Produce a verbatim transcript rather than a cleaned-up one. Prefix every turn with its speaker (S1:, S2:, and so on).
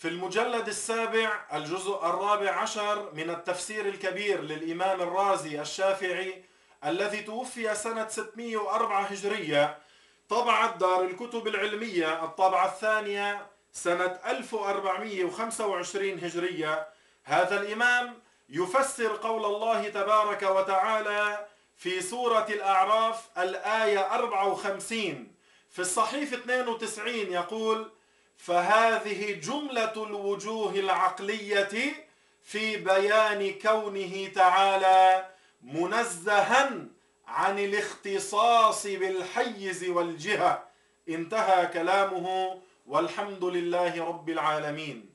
S1: في المجلد السابع الجزء الرابع عشر من التفسير الكبير للإمام الرازي الشافعي الذي توفي سنة ستمئة وأربعة هجرية، طبعت دار الكتب العلمية الطبعة الثانية سنة ألف وأربعمئة وخمسة وعشرين هجرية. هذا الإمام يفسر قول الله تبارك وتعالى في سورة الأعراف الآية أربعة وخمسين في الصحيف اثنين وتسعين، يقول: فهذه جملة الوجوه العقلية في بيان كونه تعالى منزها عن الاختصاص بالحيز والجهة. انتهى كلامه، والحمد لله رب العالمين.